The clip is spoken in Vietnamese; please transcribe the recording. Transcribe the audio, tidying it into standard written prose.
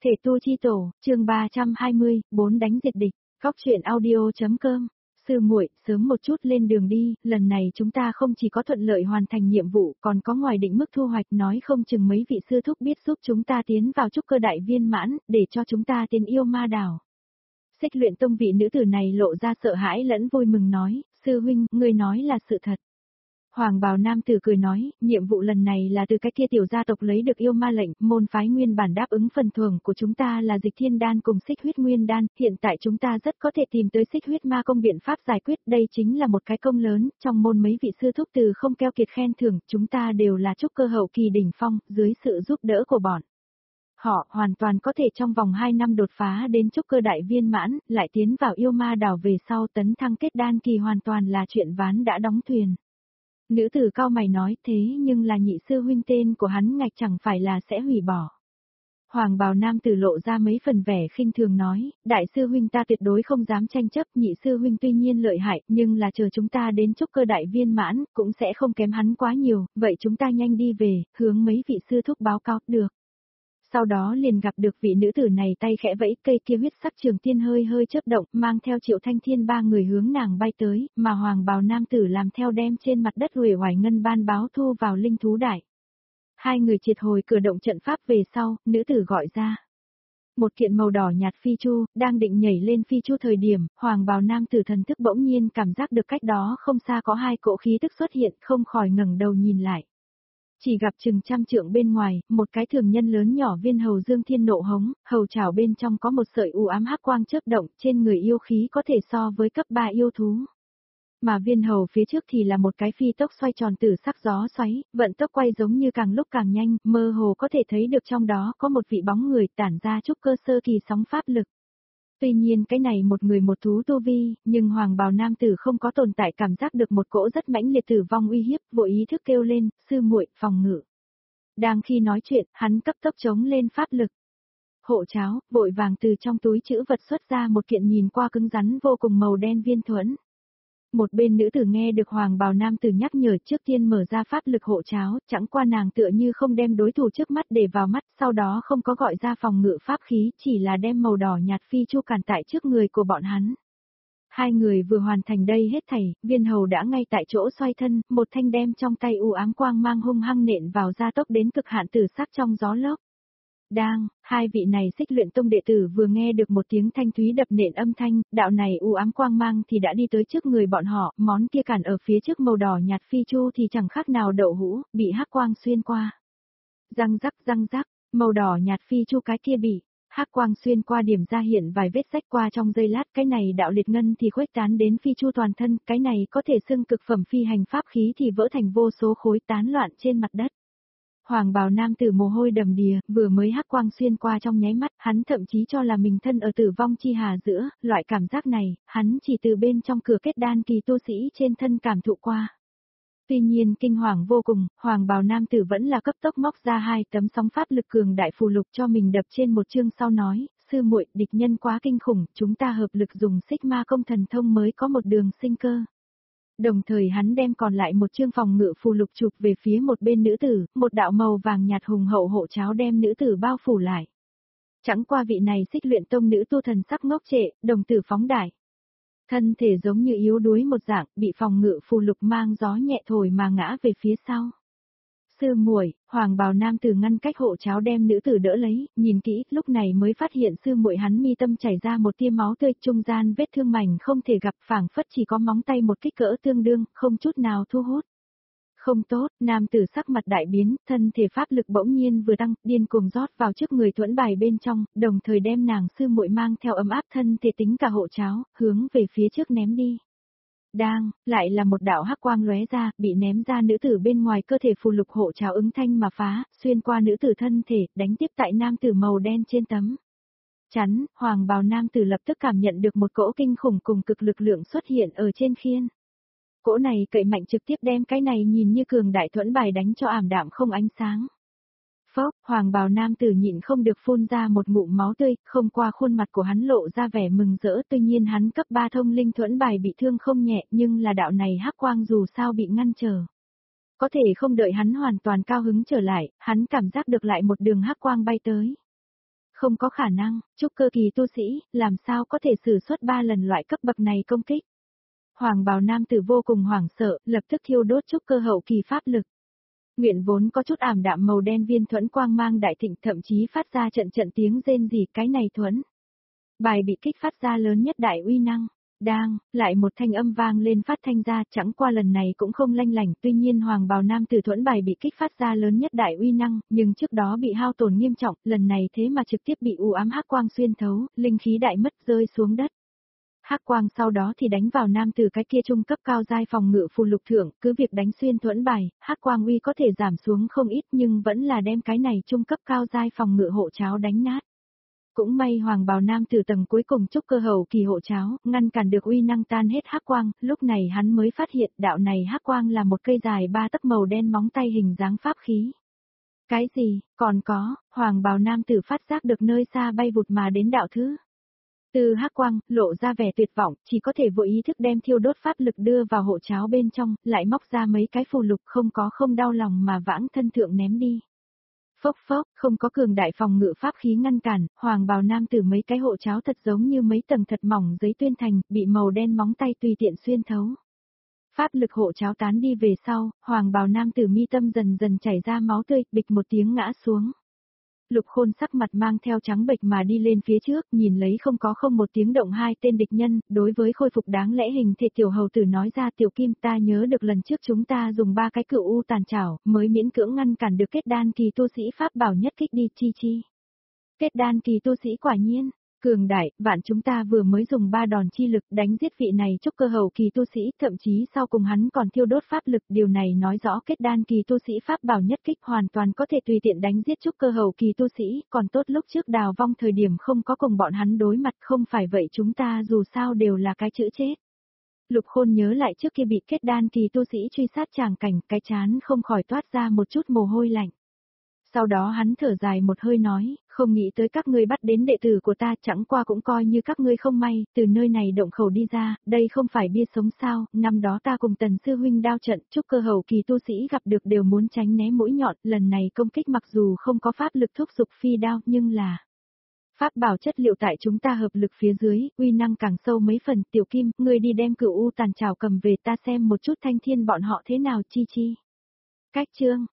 Thể tu chi tổ, chương 320, 4 đánh diệt địch, góc truyện audio.com. Sư muội, sớm một chút lên đường đi, lần này chúng ta không chỉ có thuận lợi hoàn thành nhiệm vụ, còn có ngoài định mức thu hoạch, nói không chừng mấy vị sư thúc biết giúp chúng ta tiến vào trúc cơ đại viên mãn, để cho chúng ta tiến yêu ma đảo. Xích Luyện Tông vị nữ tử này lộ ra sợ hãi lẫn vui mừng nói, sư huynh, ngươi nói là sự thật. Hoàng bào nam tử cười nói, nhiệm vụ lần này là từ cái kia tiểu gia tộc lấy được yêu ma lệnh, môn phái nguyên bản đáp ứng phần thưởng của chúng ta là dịch thiên đan cùng xích huyết nguyên đan, hiện tại chúng ta rất có thể tìm tới xích huyết ma công biện pháp giải quyết, đây chính là một cái công lớn, trong môn mấy vị sư thúc từ không keo kiệt khen thưởng, chúng ta đều là trúc cơ hậu kỳ đỉnh phong, dưới sự giúp đỡ của bọn. Họ hoàn toàn có thể trong vòng 2 năm đột phá đến trúc cơ đại viên mãn, lại tiến vào yêu ma đảo về sau tấn thăng kết đan kỳ hoàn toàn là chuyện ván đã đóng thuyền. Nữ tử cao mày nói thế nhưng là nhị sư huynh tên của hắn ngạch chẳng phải là sẽ hủy bỏ. Hoàng bào nam tử lộ ra mấy phần vẻ khinh thường nói, đại sư huynh ta tuyệt đối không dám tranh chấp, nhị sư huynh tuy nhiên lợi hại, nhưng là chờ chúng ta đến trúc cơ đại viên mãn, cũng sẽ không kém hắn quá nhiều, vậy chúng ta nhanh đi về, hướng mấy vị sư thúc báo cáo được. Sau đó liền gặp được vị nữ tử này tay khẽ vẫy, cây kia huyết sắc trường tiên hơi hơi chớp động, mang theo Triệu Thanh Thiên ba người hướng nàng bay tới, mà hoàng bào nam tử làm theo đem trên mặt đất uể oải ngân ban báo thu vào linh thú đại. Hai người triệt hồi cử động trận pháp về sau, nữ tử gọi ra. Một kiện màu đỏ nhạt phi chu, đang định nhảy lên phi chu thời điểm, hoàng bào nam tử thần thức bỗng nhiên cảm giác được cách đó không xa có hai cỗ khí tức xuất hiện, không khỏi ngẩng đầu nhìn lại. Chỉ gặp chừng trăm trượng bên ngoài, một cái thường nhân lớn nhỏ viên hầu dương thiên nộ hống, hầu chảo bên trong có một sợi u ám hắc quang chớp động, trên người yêu khí có thể so với cấp 3 yêu thú. Mà viên hầu phía trước thì là một cái phi tốc xoay tròn tử sắc gió xoáy, vận tốc quay giống như càng lúc càng nhanh, mơ hồ có thể thấy được trong đó có một vị bóng người tản ra trúc cơ sơ kỳ sóng pháp lực. Tuy nhiên cái này một người một thú tu vi, nhưng hoàng bào nam tử không có tồn tại cảm giác được một cỗ rất mãnh liệt tử vong uy hiếp, vội ý thức kêu lên, sư muội, phòng ngự. Đang khi nói chuyện, hắn cấp tốc chống lên pháp lực. Hộ cháo, vội vàng từ trong túi trữ vật xuất ra một kiện nhìn qua cứng rắn vô cùng màu đen viên thuẫn. Một bên nữ tử nghe được hoàng bào nam tử nhắc nhở trước tiên mở ra pháp lực hộ cháo, chẳng qua nàng tựa như không đem đối thủ trước mắt để vào mắt, sau đó không có gọi ra phòng ngự pháp khí, chỉ là đem màu đỏ nhạt phi chu cản tại trước người của bọn hắn. Hai người vừa hoàn thành đây hết thảy, viên hầu đã ngay tại chỗ xoay thân, một thanh đem trong tay u ám quang mang hung hăng nện vào gia tốc đến cực hạn tử sắc trong gió lốc. Đang, hai vị này Xích Luyện Tông đệ tử vừa nghe được một tiếng thanh thúy đập nện âm thanh, đạo này u ám quang mang thì đã đi tới trước người bọn họ, món kia cản ở phía trước màu đỏ nhạt phi chu thì chẳng khác nào đậu hũ, bị hắc quang xuyên qua. Răng rắc, màu đỏ nhạt phi chu cái kia bị hắc quang xuyên qua điểm ra hiện vài vết rách qua trong giây lát, cái này đạo liệt ngân thì khuếch tán đến phi chu toàn thân, cái này có thể xưng cực phẩm phi hành pháp khí thì vỡ thành vô số khối tán loạn trên mặt đất. Hoàng bào nam tử mồ hôi đầm đìa, vừa mới hắc quang xuyên qua trong nháy mắt, hắn thậm chí cho là mình thân ở tử vong chi hà giữa, loại cảm giác này, hắn chỉ từ bên trong cửa kết đan kỳ tu sĩ trên thân cảm thụ qua. Tuy nhiên kinh hoàng vô cùng, hoàng bào nam tử vẫn là cấp tốc móc ra 2 tấm sóng pháp lực cường đại phù lục cho mình đập trên một chương sau nói, sư muội, địch nhân quá kinh khủng, chúng ta hợp lực dùng xích ma công thần thông mới có một đường sinh cơ. Đồng thời hắn đem còn lại một chương phòng ngự phù lục chụp về phía một bên nữ tử, một đạo màu vàng nhạt hùng hậu hộ cháo đem nữ tử bao phủ lại. Chẳng qua vị này Xích Luyện Tông nữ tu thần sắc ngốc trệ, đồng tử phóng đại. Thân thể giống như yếu đuối một dạng, bị phòng ngự phù lục mang gió nhẹ thổi mà ngã về phía sau. Sư muội, hoàng bào nam tử ngăn cách hộ cháo đem nữ tử đỡ lấy, nhìn kỹ, lúc này mới phát hiện sư muội hắn mi tâm chảy ra một tia máu tươi, trung gian vết thương mảnh không thể gặp, phảng phất chỉ có móng tay một kích cỡ tương đương, không chút nào thu hút. Không tốt, nam tử sắc mặt đại biến, thân thể pháp lực bỗng nhiên vừa tăng, điên cuồng rót vào trước người thuẫn bài bên trong, đồng thời đem nàng sư muội mang theo ấm áp thân thể tính cả hộ cháo, hướng về phía trước ném đi. Đang, lại là một đạo hắc quang lóe ra, bị ném ra nữ tử bên ngoài cơ thể phù lục hộ cháo ứng thanh mà phá, xuyên qua nữ tử thân thể, đánh tiếp tại nam tử màu đen trên tấm chắn, hoàng bào nam tử lập tức cảm nhận được một cỗ kinh khủng cùng cực lực lượng xuất hiện ở trên khiên. Cỗ này cậy mạnh trực tiếp đem cái này nhìn như cường đại thuẫn bài đánh cho ảm đạm không ánh sáng. Phốc, hoàng bào nam tử nhịn không được phun ra một ngụm máu tươi, không qua khuôn mặt của hắn lộ ra vẻ mừng rỡ, tuy nhiên hắn cấp 3 thông linh thuẫn bài bị thương không nhẹ, nhưng là đạo này hắc quang dù sao bị ngăn trở. Có thể không đợi hắn hoàn toàn cao hứng trở lại, hắn cảm giác được lại một đường hắc quang bay tới. Không có khả năng, trúc cơ kỳ tu sĩ, làm sao có thể sử xuất 3 lần loại cấp bậc này công kích. Hoàng bào nam tử vô cùng hoảng sợ, lập tức thiêu đốt trúc cơ hậu kỳ pháp lực. Nguyện vốn có chút ảm đạm màu đen viên thuẫn quang mang đại thịnh, thậm chí phát ra trận trận tiếng rên rỉ, cái này thuẫn. Bài bị kích phát ra lớn nhất đại uy năng. Đang, lại một thanh âm vang lên phát thanh ra, chẳng qua lần này cũng không lanh lảnh, tuy nhiên hoàng bào nam tử thuẫn bài bị kích phát ra lớn nhất đại uy năng, nhưng trước đó bị hao tổn nghiêm trọng, lần này thế mà trực tiếp bị u ám hắc quang xuyên thấu, linh khí đại mất rơi xuống đất. Hắc quang sau đó thì đánh vào nam tử cái kia trung cấp cao giai phòng ngự phù lục thượng, cứ việc đánh xuyên thuẫn bài, hắc quang uy có thể giảm xuống không ít nhưng vẫn là đem cái này trung cấp cao giai phòng ngự hộ cháo đánh nát. Cũng may hoàng bào nam tử tầng cuối cùng trúc cơ hậu kỳ hộ cháo, ngăn cản được uy năng tan hết hắc quang, lúc này hắn mới phát hiện đạo này hắc quang là một cây dài 3 tấc màu đen móng tay hình dáng pháp khí. Cái gì, còn có, hoàng bào nam tử phát giác được nơi xa bay vụt mà đến đạo thứ. Từ hắc quang, lộ ra vẻ tuyệt vọng, chỉ có thể vội ý thức đem thiêu đốt pháp lực đưa vào hộ cháo bên trong, lại móc ra mấy cái phù lục không đau lòng mà vãng thân thượng ném đi. Phốc phốc, không có cường đại phòng ngự pháp khí ngăn cản, hoàng bào nam tử mấy cái hộ cháo thật giống như mấy tầng thật mỏng giấy tuyên thành, bị màu đen móng tay tùy tiện xuyên thấu. Pháp lực hộ cháo tán đi về sau, hoàng bào nam tử mi tâm dần dần chảy ra máu tươi, bịch một tiếng ngã xuống. Lục Khôn sắc mặt mang theo trắng bệch mà đi lên phía trước, nhìn lấy không một tiếng động hai tên địch nhân, đối với khôi phục đáng lẽ hình thể tiểu hầu tử nói ra tiểu kim ta nhớ được lần trước chúng ta dùng 3 cái cựu u tàn chảo, mới miễn cưỡng ngăn cản được kết đan kỳ tu sĩ pháp bảo nhất kích đi chi. Kết đan kỳ tu sĩ quả nhiên, cường đại, vạn chúng ta vừa mới dùng 3 đòn chi lực đánh giết vị này trúc cơ hậu kỳ tu sĩ, thậm chí sau cùng hắn còn thiêu đốt pháp lực, điều này nói rõ kết đan kỳ tu sĩ pháp bảo nhất kích hoàn toàn có thể tùy tiện đánh giết trúc cơ hậu kỳ tu sĩ, còn tốt lúc trước đào vong thời điểm không có cùng bọn hắn đối mặt, không phải vậy chúng ta dù sao đều là cái chữ chết. Lục Khôn nhớ lại trước kia bị kết đan kỳ tu sĩ truy sát tràng cảnh, cái chán không khỏi toát ra một chút mồ hôi lạnh. Sau đó hắn thở dài một hơi nói, không nghĩ tới các ngươi bắt đến đệ tử của ta, chẳng qua cũng coi như các ngươi không may, từ nơi này động khẩu đi ra, đây không phải bia sống sao, năm đó ta cùng Tần sư huynh đao trận, trúc cơ hậu kỳ tu sĩ gặp được đều muốn tránh né mũi nhọn, lần này công kích mặc dù không có pháp lực thúc giục phi đao, nhưng là pháp bảo chất liệu tại chúng ta hợp lực phía dưới, uy năng càng sâu mấy phần, tiểu kim, ngươi đi đem cửu u tàn trảo cầm về ta xem một chút thanh thiên bọn họ thế nào chi. Cách chương